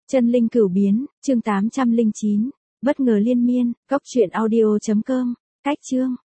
Chân linh cửu biến, chương 809. Bất ngờ liên miên, góc truyện audio.com. Cách chương.